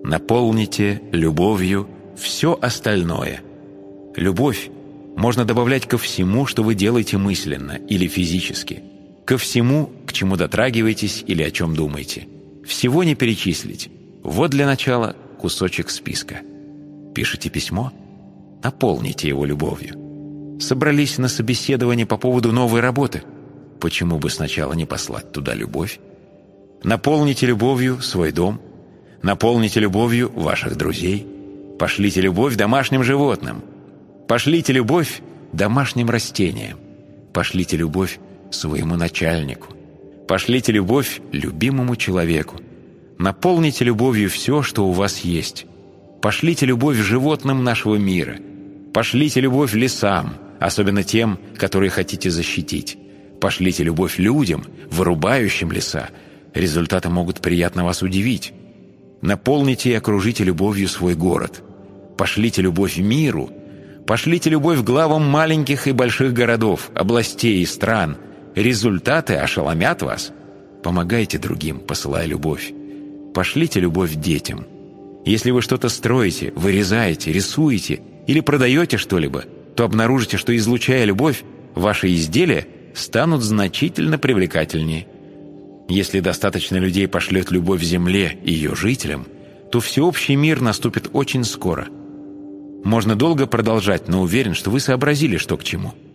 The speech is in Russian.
Наполните любовью все остальное. Любовь можно добавлять ко всему, что вы делаете мысленно или физически, ко всему, к чему дотрагиваетесь или о чем думаете. Всего не перечислить. Вот для начала кусочек списка. Пишите письмо? Наполните его любовью. Собрались на собеседование по поводу новой работы? Почему бы сначала не послать туда любовь? Наполните любовью свой дом. Наполните любовью ваших друзей. Пошлите любовь домашним животным. Пошлите любовь домашним растениям. Пошлите любовь своему начальнику. Пошлите любовь любимому человеку. Наполните любовью все, что у вас есть. Пошлите любовь животным нашего мира. Пошлите любовь лесам, особенно тем, которые хотите защитить. Пошлите любовь людям, вырубающим леса. Результаты могут приятно вас удивить. Наполните и окружите любовью свой город. Пошлите любовь миру. Пошлите любовь главам маленьких и больших городов, областей и стран. Результаты ошеломят вас. Помогайте другим, посылая любовь. Пошлите любовь детям. Если вы что-то строите, вырезаете, рисуете или продаете что-либо, то обнаружите, что, излучая любовь, ваши изделия станут значительно привлекательнее. Если достаточно людей пошлет любовь земле и ее жителям, то всеобщий мир наступит очень скоро. Можно долго продолжать, но уверен, что вы сообразили, что к чему.